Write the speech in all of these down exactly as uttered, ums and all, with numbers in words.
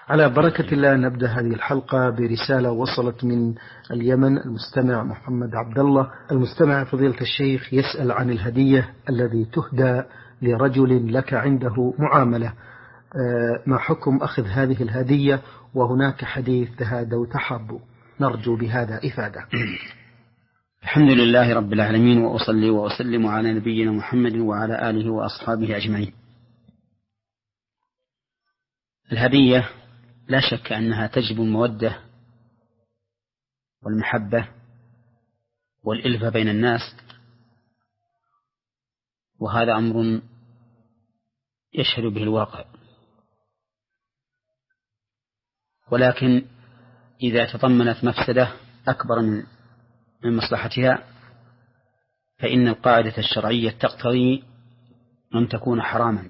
على بركة الله نبدأ هذه الحلقة برسالة وصلت من اليمن. المستمع محمد عبد الله، المستمع فضيلة الشيخ يسأل عن الهدية الذي تهدى لرجل لك عنده معاملة، ما حكم أخذ هذه الهدية وهناك حديث تهادوا تحابوا؟ نرجو بهذا إفادة. الحمد لله رب العالمين، وأصلي وأسلم على نبينا محمد وعلى آله وأصحابه أجمعين. الهدية لا شك أنها تجلب المودة والمحبة والإلفة بين الناس، وهذا أمر يشهد به الواقع. ولكن إذا تضمنت مفسدة أكبر من من مصلحتها فإن القاعدة الشرعية تقتضي أن تكون حراما.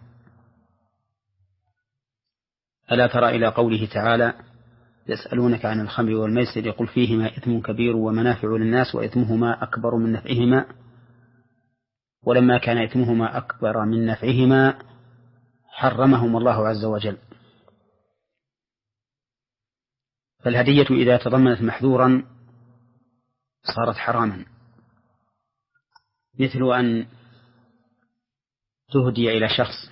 ألا ترى إلى قوله تعالى: يسألونك عن الخمر والميسر يقول فيهما إثم كبير ومنافع للناس وإثمهما أكبر من نفعهما، ولما كان إثمهما أكبر من نفعهما حرمهم الله عز وجل. فالهدية إذا تضمنت محذورا صارت حراما، مثل أن تهدي إلى شخص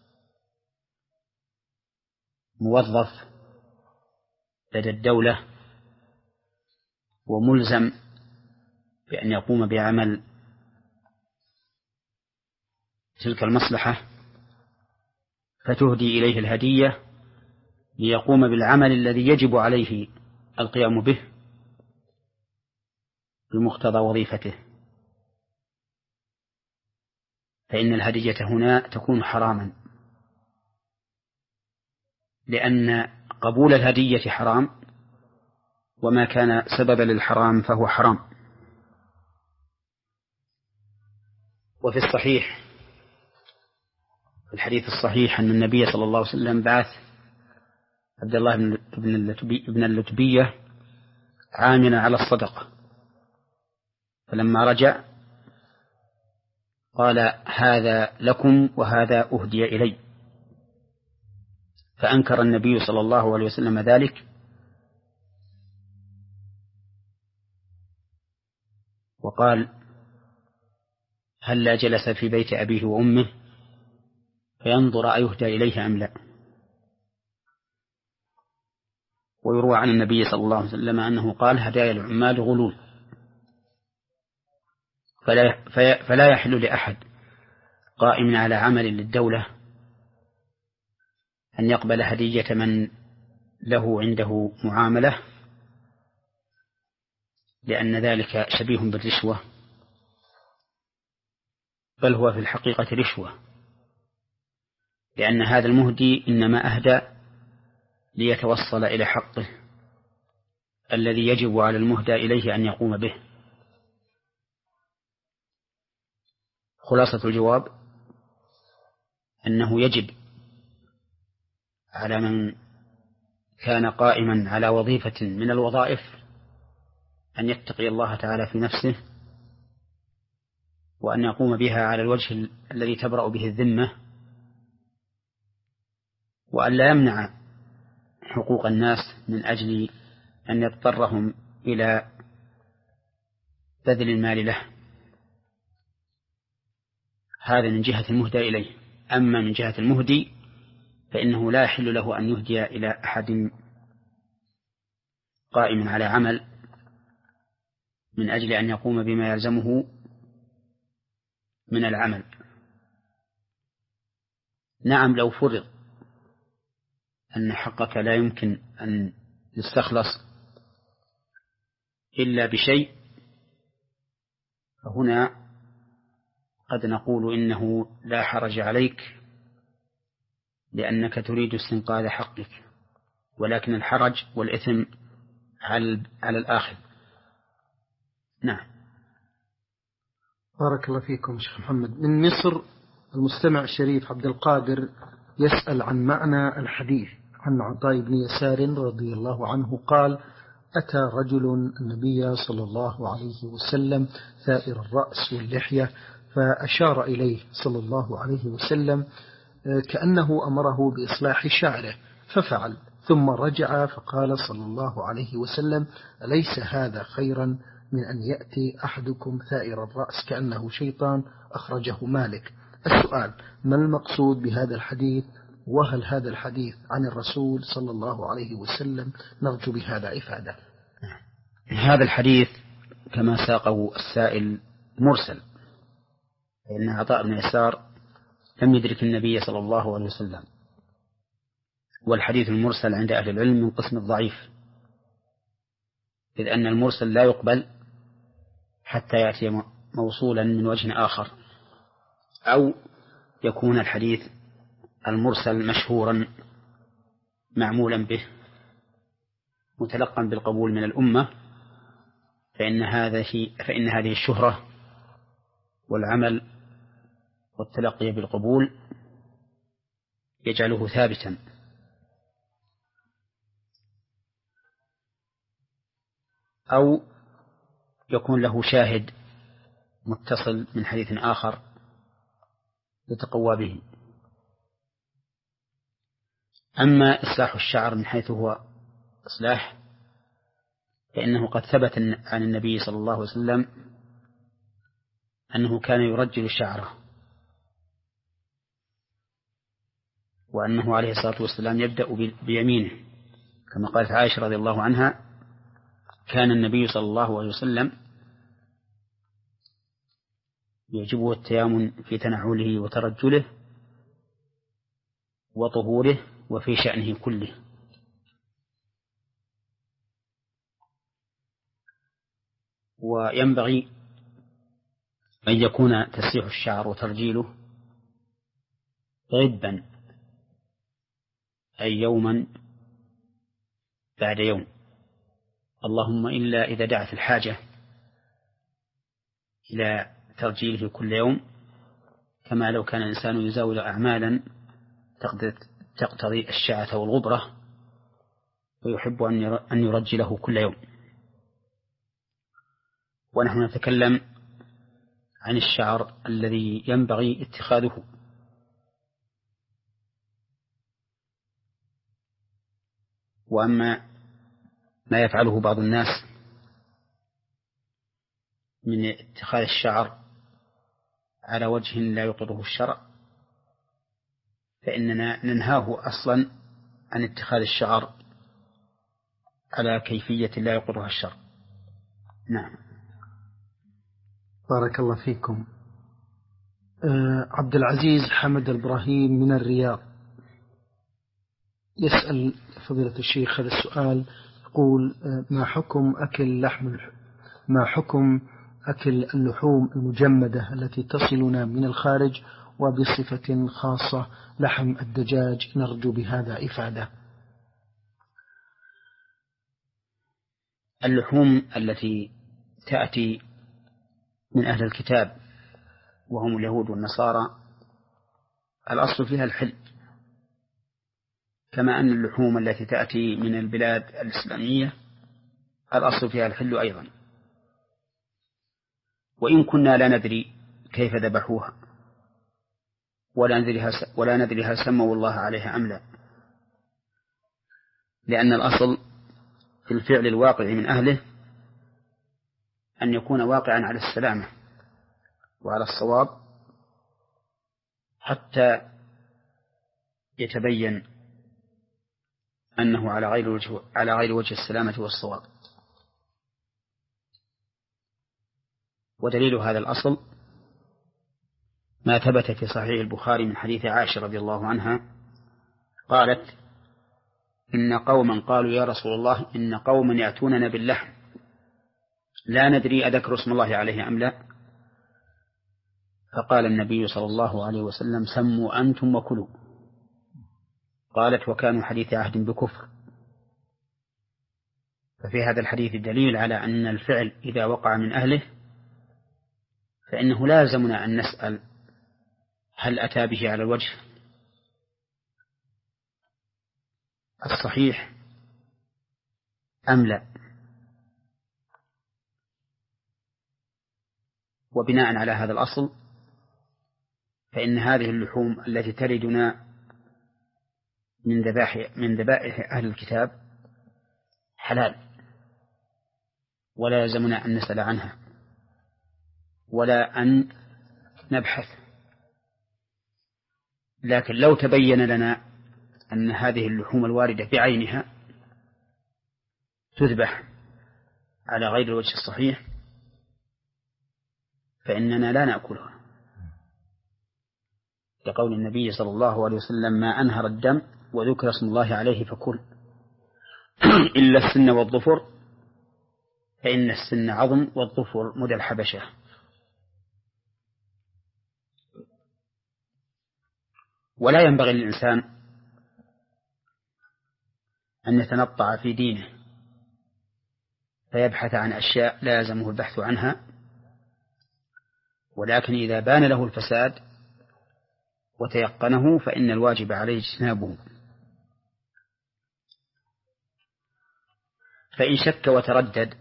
موظف لدى الدولة وملزم بأن يقوم بعمل تلك المصلحة، فتهدي إليه الهدية ليقوم بالعمل الذي يجب عليه القيام به بمقتضى وظيفته، فإن الهدية هنا تكون حراما، لأن قبول الهدية حرام، وما كان سببا للحرام فهو حرام. وفي الصحيح في الحديث الصحيح أن النبي صلى الله عليه وسلم بعث عبد الله بن اللتبية عاملا على الصدقة، فلما رجع قال: هذا لكم وهذا أهدي إلي. فأنكر النبي صلى الله عليه وسلم ذلك، وقال: هلا جلس في بيت أبيه وأمه فينظر أيهدى إليه أم لا. ويروى عن النبي صلى الله عليه وسلم أنه قال: هدايا العمال غلول، فلا, فلا يحل لأحد قائم على عمل للدولة أن يقبل هدية من له عنده معاملة، لأن ذلك شبيه بالرشوة، بل هو في الحقيقة رشوة، لأن هذا المهدي إنما أهدى ليتوصل إلى حقه الذي يجب على المهدى إليه أن يقوم به. خلاصة الجواب أنه يجب على من كان قائما على وظيفة من الوظائف أن يتقي الله تعالى في نفسه، وأن يقوم بها على الوجه الذي تبرأ به الذمة، وأن لا يمنع حقوق الناس من أجل أن يضطرهم إلى بذل المال له. هذا من جهة المهدى إليه. أما من جهة المهدي فإنه لا يحل له أن يهدي إلى أحد قائم على عمل من أجل أن يقوم بما يلزمه من العمل. نعم، لو فرض أن حقك لا يمكن أن يستخلص إلا بشيء، فهنا قد نقول إنه لا حرج عليك لأنك تريد استنقاذ حقك، ولكن الحرج والإثم على الآخر. نعم. بارك الله فيكم شيخ محمد. من مصر المستمع الشريف عبد القادر يسأل عن معنى الحديث عن عطاء بن يسار رضي الله عنه قال: أتى رجل النبي صلى الله عليه وسلم ثائر الرأس واللحية، فأشار إليه صلى الله عليه وسلم كأنه أمره بإصلاح شعره، ففعل، ثم رجع فقال صلى الله عليه وسلم: أليس هذا خيرا من أن يأتي أحدكم ثائر الرأس كأنه شيطان؟ أخرجه مالك. السؤال: ما المقصود بهذا الحديث؟ وهل هذا الحديث عن الرسول صلى الله عليه وسلم؟ نرجو بهذا إفادة. هذا الحديث كما ساقه السائل مرسل، فإن عطاء بن يسار لم يدرك النبي صلى الله عليه وسلم، والحديث المرسل عند أهل العلم من قسم الضعيف، إذ أن المرسل لا يقبل حتى يأتي موصولا من وجه آخر، أو يكون الحديث المرسل مشهورا معمولا به متلقا بالقبول من الأمة، فإن هذه فإن هذه الشهرة والعمل والتلقي بالقبول يجعله ثابتا. أو يكون له شاهد متصل من حديث آخر يتقوى به. أما إصلاح الشعر من حيث هو إصلاح، فإنه قد ثبت عن النبي صلى الله عليه وسلم أنه كان يرجل شعره، وأنه عليه الصلاة والسلام يبدأ بيمينه، كما قالت عائشة رضي الله عنها: كان النبي صلى الله عليه وسلم يعجبه التيامن في تنعله وترجله وطهوره وفي شأنه كله. وينبغي أن يكون تسريح الشعر وترجيله غبا، أي يوما بعد يوم، اللهم إلا إذا دعت الحاجة إلى ترجيله كل يوم، كما لو كان الإنسان يزاول أعمالا تقتضي الشعة والغبرة ويحب أن يرجله كل يوم. ونحن نتكلم عن الشعر الذي ينبغي اتخاذه، وأما ما يفعله بعض الناس من اتخاذ الشعر على وجه لا يقره الشرع، فإننا ننهاه أصلا عن اتخاذ الشعر على كيفية لا يقرها الشرع. نعم. بارك الله فيكم. آه عبد العزيز حمد الإبراهيم من الرياض يسأل فضيلة الشيخ هذا السؤال، يقول: آه ما حكم أكل لحم ما حكم أكل اللحوم المجمدة التي تصلنا من الخارج، وبصفة خاصة لحم الدجاج؟ نرجو بهذا إفادة. اللحوم التي تأتي من أهل الكتاب وهم اليهود والنصارى الأصل فيها الحل، كما أن اللحوم التي تأتي من البلاد الإسلامية الأصل فيها الحل أيضا، وإن كنا لا ندري كيف ذبحوها ولا ندري ولا ندري هل سموا الله عليها أم لا، لأن الأصل في الفعل الواقع من أهله أن يكون واقعا على السلامة وعلى الصواب حتى يتبين أنه على غير وجه على غير وجه السلامة والصواب. ودليل هذا الأصل ما ثبت في صحيح البخاري من حديث عائشة رضي الله عنها قالت: إن قوما قالوا يا رسول الله إن قوما يأتوننا باللحم لا ندري أذكر اسم الله عليه أم لا، فقال النبي صلى الله عليه وسلم: سموا أنتم وكلوا. قالت: وكانوا حديث عهد بكفر. ففي هذا الحديث دليل على أن الفعل إذا وقع من أهله فإنه لازمنا أن نسأل هل أتى به على الوجه الصحيح أم لا. وبناء على هذا الأصل فإن هذه اللحوم التي تردنا من ذبائح من ذبائح أهل الكتاب حلال، ولا يلزمنا أن نسأل عنها ولا أن نبحث. لكن لو تبين لنا أن هذه اللحوم الواردة بعينها تذبح على غير الوجه الصحيح فإننا لا نأكلها، لقول النبي صلى الله عليه وسلم: ما أنهر الدم وذكر اسم الله عليه فكل إلا السن والظفر فإن السن عظم والظفر مدى الحبشة. ولا ينبغي للإنسان أن يتنطع في دينه فيبحث عن أشياء لا يلزمه البحث عنها، ولكن إذا بان له الفساد وتيقنه فإن الواجب عليه اجتنابه. فإن شك وتردد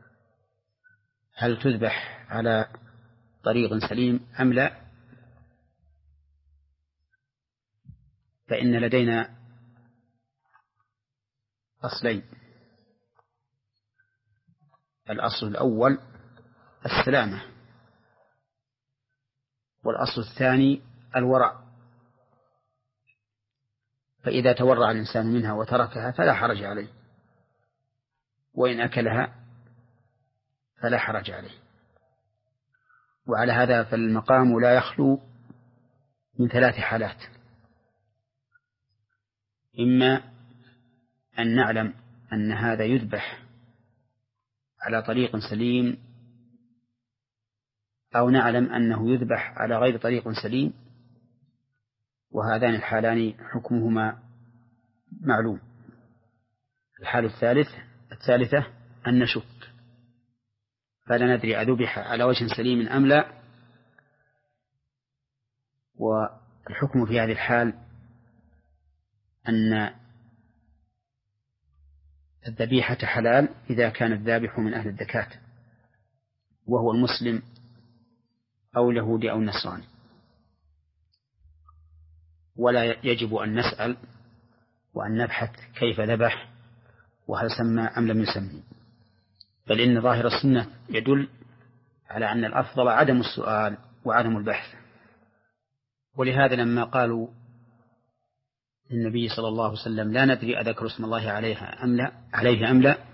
هل تذبح على طريق سليم أم لا، فإن لدينا أصلين: الأصل الأول السلامة، والأصل الثاني الورع. فإذا تورع الإنسان منها وتركها فلا حرج عليه، وإن أكلها فلا حرج عليه. وعلى هذا فالمقام لا يخلو من ثلاث حالات: إما أن نعلم أن هذا يذبح على طريق سليم، أو نعلم أنه يذبح على غير طريق سليم، وهذان الحالان حكمهما معلوم. الحالة الثالث الثالثة أن نشك فلا ندري أذبح على وجه سليم أم لا، والحكم في هذه الحال أن الذبيحة حلال إذا كان الذابح من أهل الزكاة وهو المسلم أو اليهودي أو النصراني، ولا يجب أن نسأل وأن نبحث كيف ذبح وهل سمى أم لم يسمي، بل إن ظاهر السنة يدل على أن الأفضل عدم السؤال وعدم البحث. ولهذا لما قالوا النبي صلى الله عليه وسلم: لا ندري أذكر اسم الله عليها أم لا عليه أم لا،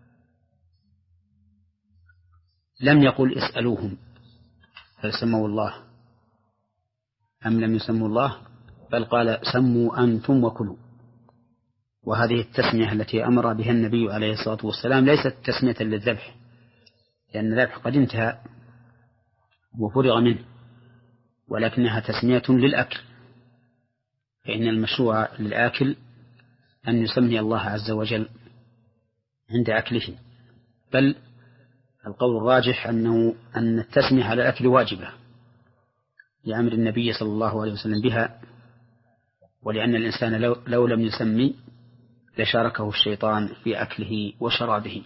لم يقل اسألوهم هل سموا الله أم لم يسموا الله، بل قال: سموا أنتم وكلوا. وهذه التسمية التي أمر بها النبي عليه الصلاة والسلام ليست تسمية للذبح، لأن الذبح قد انتهى وفرغ منه، ولكنها تسمية للأكل، فإن المشروع للآكل أن يسمي الله عز وجل عند أكله. بل القول الراجح أنه أن التسمية على الأكل واجبة لأمر النبي صلى الله عليه وسلم بها، ولأن الإنسان لو, لو لم يسمي لشاركه الشيطان في أكله وشرابه.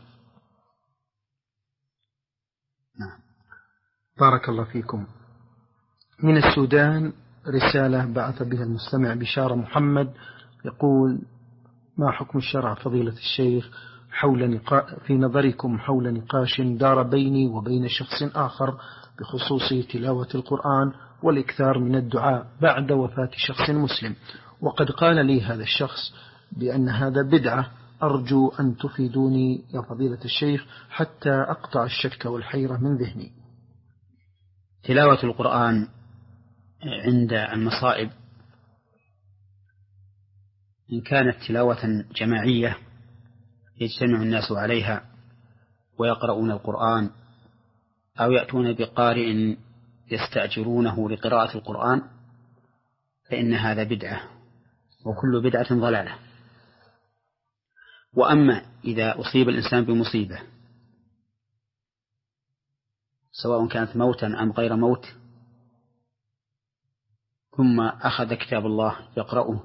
نعم. بارك الله فيكم. من السودان رسالة بعث بها المستمع بشارة محمد، يقول: ما حكم الشرع فضيلة الشيخ حول نقا... في نظركم حول نقاش دار بيني وبين شخص آخر بخصوص تلاوة القرآن والإكثار من الدعاء بعد وفاة شخص مسلم، وقد قال لي هذا الشخص بأن هذا بدعة، أرجو أن تفيدوني يا فضيلة الشيخ حتى أقطع الشك والحيرة من ذهني. تلاوة القرآن عند المصائب إن كانت تلاوة جماعية يجتمع الناس عليها ويقرؤون القرآن، أو يأتون بقارئ يستأجرونه لقراءة القرآن، فإن هذا بدعة، وكل بدعة ضلالة. وأما إذا أصيب الإنسان بمصيبة سواء كانت موتا أم غير موت ثم أخذ كتاب الله يقرأه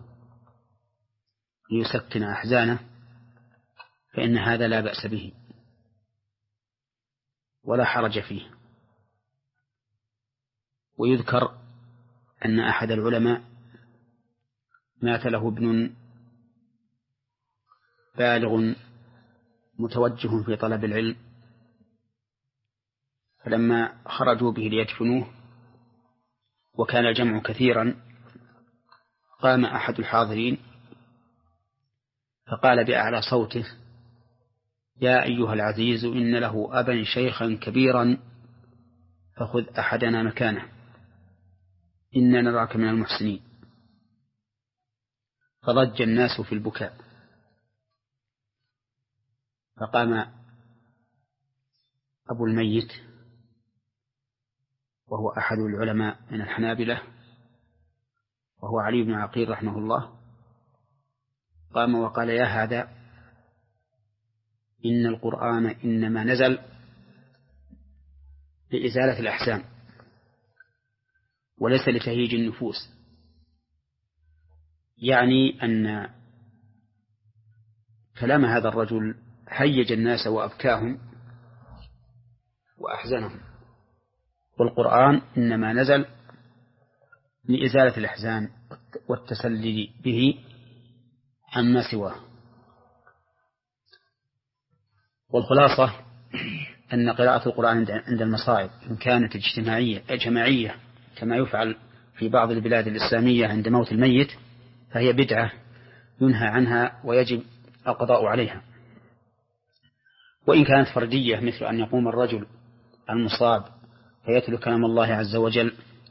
ليسكن أحزانه، فإن هذا لا بأس به ولا حرج فيه. ويذكر أن أحد العلماء مات له ابن بالغ متوجه في طلب العلم، فلما خرجوا به ليدفنوه وكان الجمع كثيرا قام أحد الحاضرين فقال بأعلى صوته: يا أيها العزيز إن له أبا شيخا كبيرا فخذ أحدنا مكانه إنا نراك من المحسنين. فضج الناس في البكاء، فقام أبو الميت وهو أحد العلماء من الحنابلة وهو علي بن عقيل رحمه الله، قام وقال: يا هذا، إن القرآن إنما نزل لإزالة الأحزان وليس لتهييج النفوس. يعني أن كلام هذا الرجل هيج الناس وأبكاهم وأحزنهم، والقرآن إنما نزل لإزالة الأحزان والتسلي به عما سواه. والخلاصة أن قراءة القرآن عند المصائب إن كانت اجتماعية جماعية كما يفعل في بعض البلاد الإسلامية عند موت الميت فهي بدعة ينهى عنها ويجب القضاء عليها. وإن كانت فردية مثل أن يقوم الرجل المصاب فيتلو كلام الله عز وجل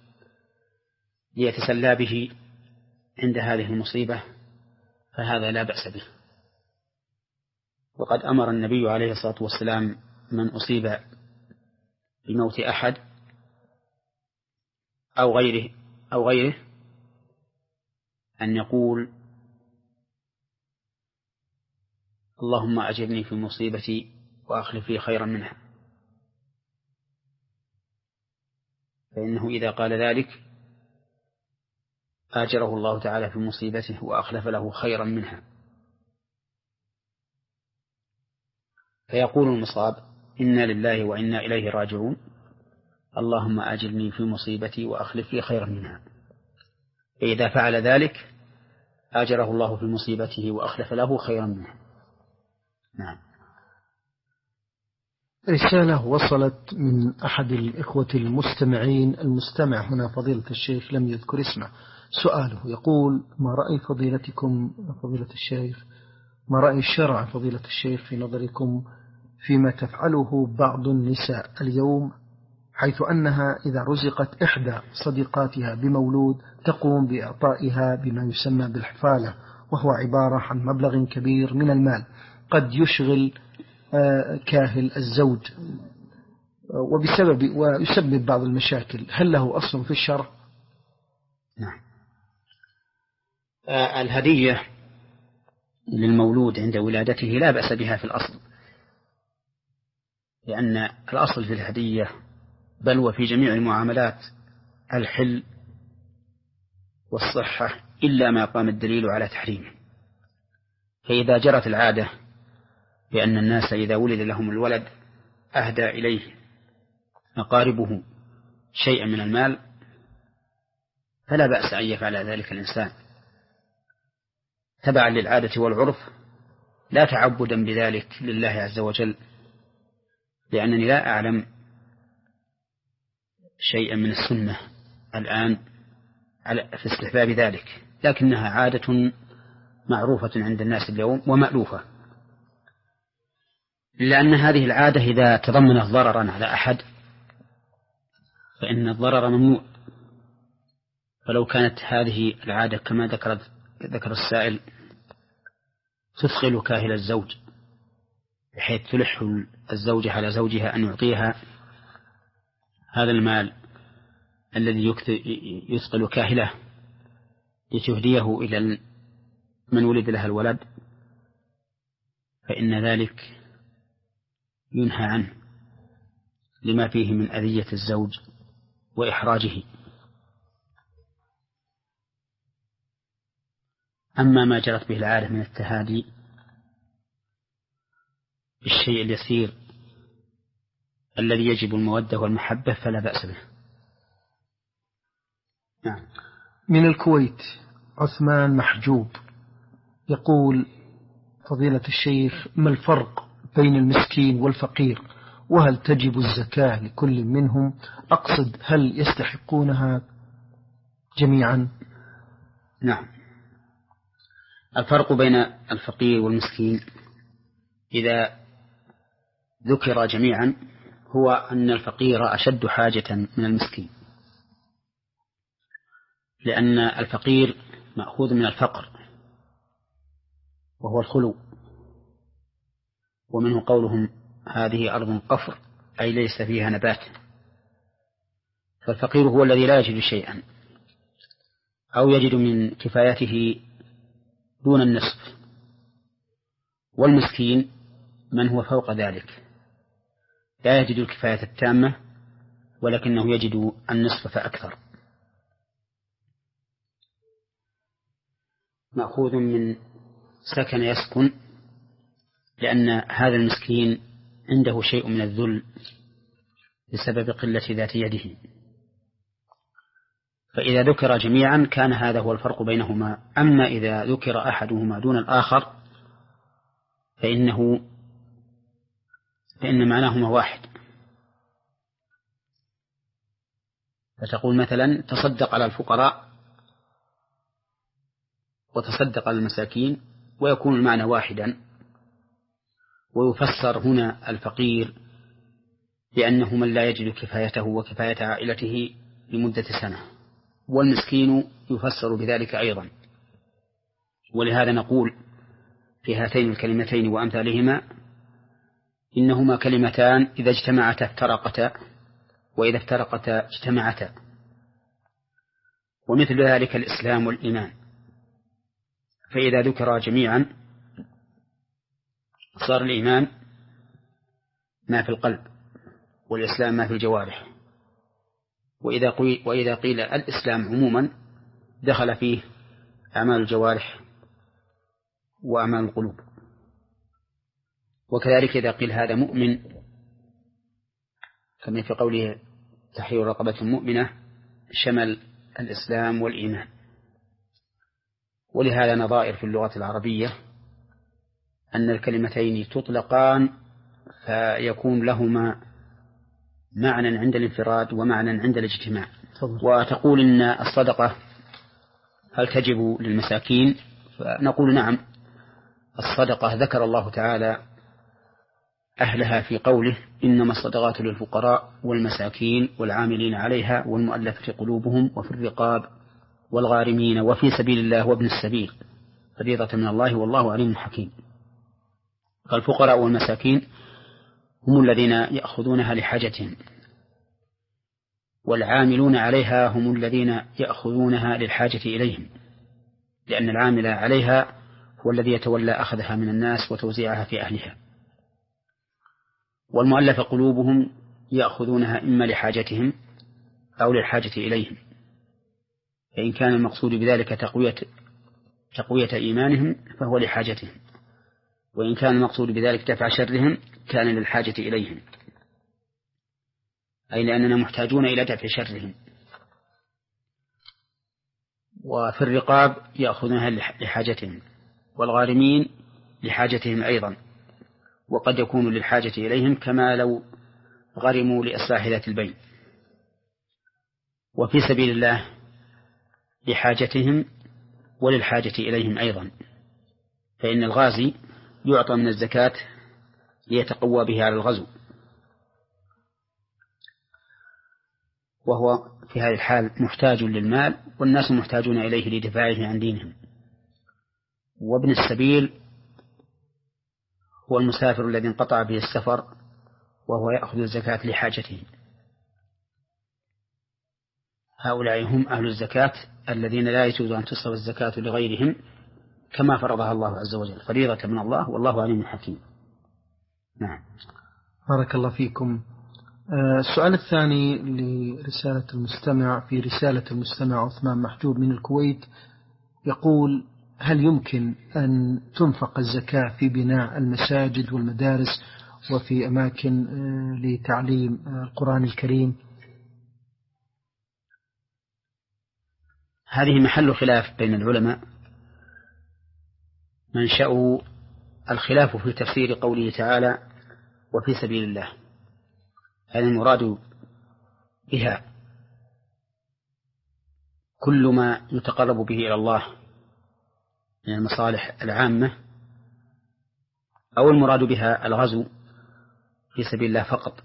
ليتسلى به عند هذه المصيبة فهذا لا بأس به. وقد أمر النبي عليه الصلاة والسلام من أصيب بموت أحد أو غيره أو غيره أن يقول: اللهم أجرني في مصيبتي وأخلف لي خيرا منها. فإنه إذا قال ذلك آجره الله تعالى في مصيبته وأخلف له خيرا منها. فيقول المصاب: إنا لله وإنا إليه راجعون، اللهم أجرني في مصيبتي وأخلف لي خيرا منها. فإذا فعل ذلك آجره الله في مصيبته وأخلف له خيرا منها. نعم. رسالة وصلت من أحد الإخوة المستمعين. المستمع هنا فضيلة الشيخ لم يذكر اسمه. سؤاله يقول: ما رأي فضيلتكم فضيلة الشيخ ما رأي الشرع فضيلة الشيخ في نظركم فيما تفعله بعض النساء اليوم، حيث أنها إذا رزقت إحدى صديقاتها بمولود تقوم بإعطائها بما يسمى بالحفالة، وهو عبارة عن مبلغ كبير من المال قد يشغل كاهل الزوج وبسبب ويسبب بعض المشاكل، هل له أصل في الشرع؟ نعم. آه الهدية للمولود عند ولادته لا بأس بها في الأصل، لأن الأصل في الهدية بل وفي جميع المعاملات الحل والصحة إلا ما قام الدليل على تحريمه. فإذا جرت العادة بأن الناس إذا ولد لهم الولد أهدى إليه أقاربه شيئا من المال فلا بأس أن يفعل ذلك الإنسان تبعا للعادة والعرف لا تعبدا بذلك لله عز وجل، لأنني لا أعلم شيئا من السنة الآن في استحباب ذلك، لكنها عادة معروفة عند الناس اليوم ومألوفة، لأن هذه العادة إذا تضمنت ضررا على أحد فإن الضرر ممنوع. فلو كانت هذه العادة كما ذكرت ذكر السائل تثقل كاهل الزوج بحيث تلح الزوجة على زوجها أن يعطيها هذا المال الذي يثقل كاهله لتهديه إلى من ولد لها الولد، فإن ذلك ينهى عنه لما فيه من أذية الزوج وإحراجه. أما ما جرت به العادة من التهادي بالشيء اليسير الذي يجب المودة والمحبة فلا بأس به. نعم. من الكويت عثمان محجوب يقول: فضيلة الشيخ، ما الفرق بين المسكين والفقير؟ وهل تجب الزكاة لكل منهم؟ أقصد هل يستحقونها جميعا؟ نعم، الفرق بين الفقير والمسكين إذا ذكر جميعا هو أن الفقير أشد حاجة من المسكين، لأن الفقير مأخوذ من الفقر وهو الخلو، ومنه قولهم هذه أرض قفر أي ليس فيها نبات. فالفقير هو الذي لا يجد شيئا أو يجد من كفايته دون النصف، والمسكين من هو فوق ذلك لا يجد الكفاية التامة ولكنه يجد النصف فأكثر. مأخوذ من سكن يسكن، لأن هذا المسكين عنده شيء من الذل بسبب قلة ذات يده، فإذا ذكر جميعا كان هذا هو الفرق بينهما. أما إذا ذكر أحدهما دون الآخر فإنه فإن معناهما واحد. فتقول مثلا تصدق على الفقراء وتصدق على المساكين، ويكون المعنى واحدا. ويفسر هنا الفقير بأنه من لا يجد كفايته وكفاية عائلته لمدة سنة، والمسكين يفسر بذلك أيضا. ولهذا نقول في هاتين الكلمتين وأمثالهما إنهما كلمتان إذا اجتمعتا افترقتا، وإذا افترقتا اجتمعتا. ومثل ذلك الإسلام والإيمان، فإذا ذكر جميعا صار الإيمان ما في القلب والإسلام ما في الجوارح، وإذا قيل, وإذا قيل الإسلام عموما دخل فيه أعمال الجوارح وأعمال القلوب. وكذلك إذا قيل هذا مؤمن كما في قوله تحرير رقبة مؤمنة شمل الإسلام والإيمان. ولهذا نظائر في اللغة العربية أن الكلمتين تطلقان فيكون لهما معنى عند الانفراد ومعنى عند الاجتماع. وتقول إن الصدقة هل تجب للمساكين؟ فنقول نعم، الصدقة ذكر الله تعالى أهلها في قوله إنما الصدقات للفقراء والمساكين والعاملين عليها والمؤلفة قلوبهم وفي الرقاب والغارمين وفي سبيل الله وابن السبيل فريضة من الله والله عليم حكيم. فالفقراء والمساكين هم الذين يأخذونها لحاجتهم، والعاملون عليها هم الذين يأخذونها للحاجة إليهم، لأن العامل عليها هو الذي يتولى أخذها من الناس وتوزيعها في أهلها. والمؤلف قلوبهم يأخذونها إما لحاجتهم أو للحاجة إليهم، فإن كان المقصود بذلك تقوية, تقوية إيمانهم فهو لحاجتهم، وإن كان المقصود بذلك دفع شرهم كان للحاجة إليهم، أي لأننا محتاجون إلى دفع شرهم. وفي الرقاب يأخذونها لحاجتهم، والغارمين لحاجتهم أيضا، وقد يكون للحاجة إليهم كما لو غرموا لإصلاح ذات البين. وفي سبيل الله لحاجتهم وللحاجة إليهم أيضا، فإن الغازي يعطى من الزكاة ليتقوى به على الغزو، وهو في هذه الحال محتاج للمال والناس محتاجون إليه لدفاعه عن دينهم. وابن السبيل هو المسافر الذي انقطع به السفر وهو يأخذ الزكاة لحاجته. هؤلاء هم أهل الزكاة الذين لا يجوز أن تصرف الزكاة لغيرهم كما فرضها الله عز وجل فريضة من الله والله عليم حكيم. نعم. بارك الله فيكم. السؤال الثاني لرسالة المستمع في رسالة المستمع عثمان محجوب من الكويت يقول: هل يمكن أن تنفق الزكاة في بناء المساجد والمدارس وفي أماكن لتعليم القرآن الكريم؟ هذه محل خلاف بين العلماء. منشأ الخلاف في تفسير قوله تعالى وفي سبيل الله، هل المراد بها كل ما يتقرب به إلى الله من المصالح العامة، أو المراد بها الغزو في سبيل الله فقط؟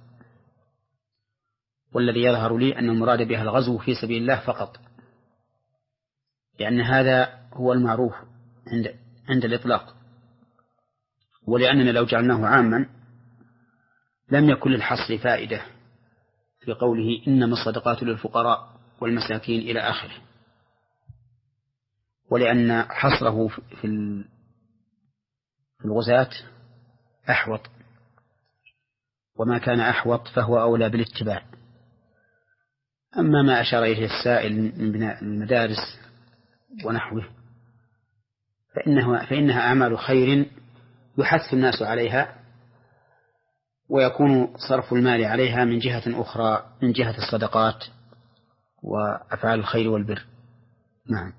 والذي يظهر لي أن المراد بها الغزو في سبيل الله فقط، لأن هذا هو المعروف عند عند الإطلاق، ولأننا لو جعلناه عاما لم يكن للحصر فائدة في قوله إنما الصدقات للفقراء والمساكين إلى آخره، ولأن حصره في الغزاة أحوط، وما كان أحوط فهو أولى بالاتباع. أما ما أشار إليه السائل من بناء المدارس ونحوه فإنه فإنها أعمال خير يحث الناس عليها، ويكون صرف المال عليها من جهة أخرى من جهة الصدقات وأفعال الخير والبر. نعم.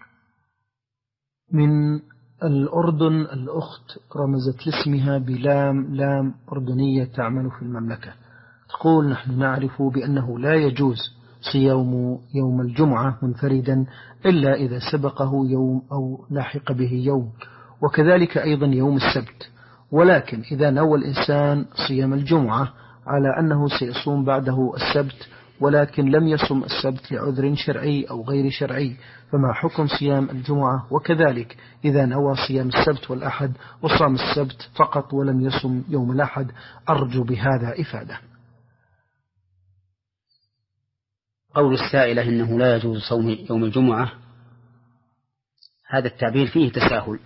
من الأردن الأخت رمزت لاسمها بلام لام أردنية تعمل في المملكة، تقول نحن نعرف بأنه لا يجوز صيام يوم الجمعة منفردا إلا إذا سبقه يوم أو لاحق به يوم، وكذلك أيضا يوم السبت، ولكن إذا نوى الإنسان صيام الجمعة على أنه سيصوم بعده السبت ولكن لم يصم السبت لعذر شرعي أو غير شرعي، فما حكم صيام الجمعة؟ وكذلك إذا نوى صيام السبت والأحد وصام السبت فقط ولم يصم يوم الأحد، أرجو بهذا إفادة. قول السائلة إنه لا يجوز صوم يوم الجمعة، هذا التعبير فيه تساهل،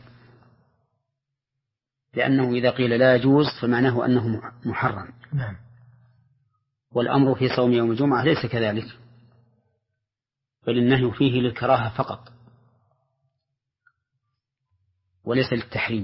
لأنه إذا قيل لا يجوز فمعناه أنه محرم. نعم. والأمر في صوم يوم الجمعة ليس كذلك، بل النهي فيه للكراهة فقط وليس للتحريم،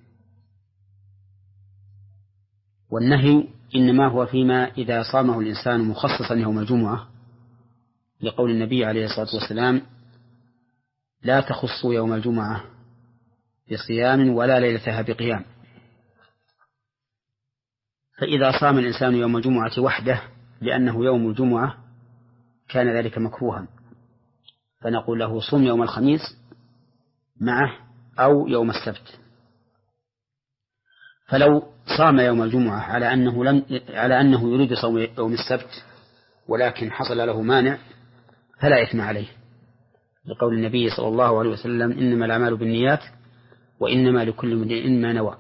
والنهي إنما هو فيما إذا صامه الإنسان مخصصا يوم الجمعة، لقول النبي عليه الصلاة والسلام لا تخصوا يوم الجمعة بصيام ولا ليلتها بقيام. فإذا صام الإنسان يوم الجمعة وحده لأنه يوم الجمعة كان ذلك مكروها، فنقول له صم يوم الخميس معه أو يوم السبت. فلو صام يوم الجمعة على أنه لم على أنه يريد صوم يوم السبت ولكن حصل له مانع فلا إثم عليه، لقول النبي صلى الله عليه وسلم إنما الأعمال بالنيات وإنما لكل امرئ ما نوى.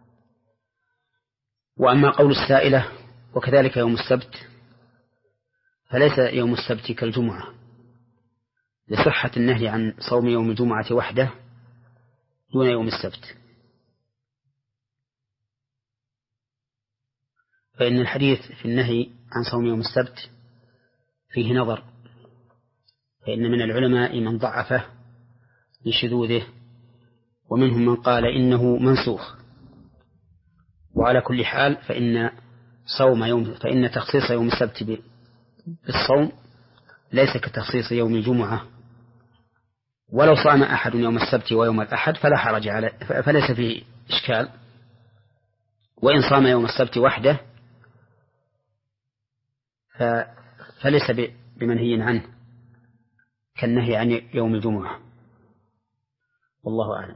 وأما قول السائلة وكذلك يوم السبت، فليس يوم السبت كالجمعة لصحة النهي عن صوم يوم الجمعة وحده دون يوم السبت، فإن الحديث في النهي عن صوم يوم السبت فيه نظر، فإن من العلماء من ضعفه لشذوذه، ومنهم من قال إنه منسوخ. وعلى كل حال فإن صوم يوم فإن تخصيص يوم السبت بالصوم ليس كتخصيص يوم الجمعة، ولو صام أحد يوم السبت ويوم الأحد فلا حرج عليه، فليس فيه إشكال، وإن صام يوم السبت وحده فليس بمنهي عنه كالنهي عن يوم الجمعة، والله أعلم.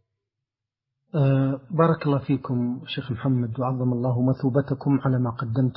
أه بارك الله فيكم شيخ محمد، وعظم الله مثوبتكم على ما قدمتم.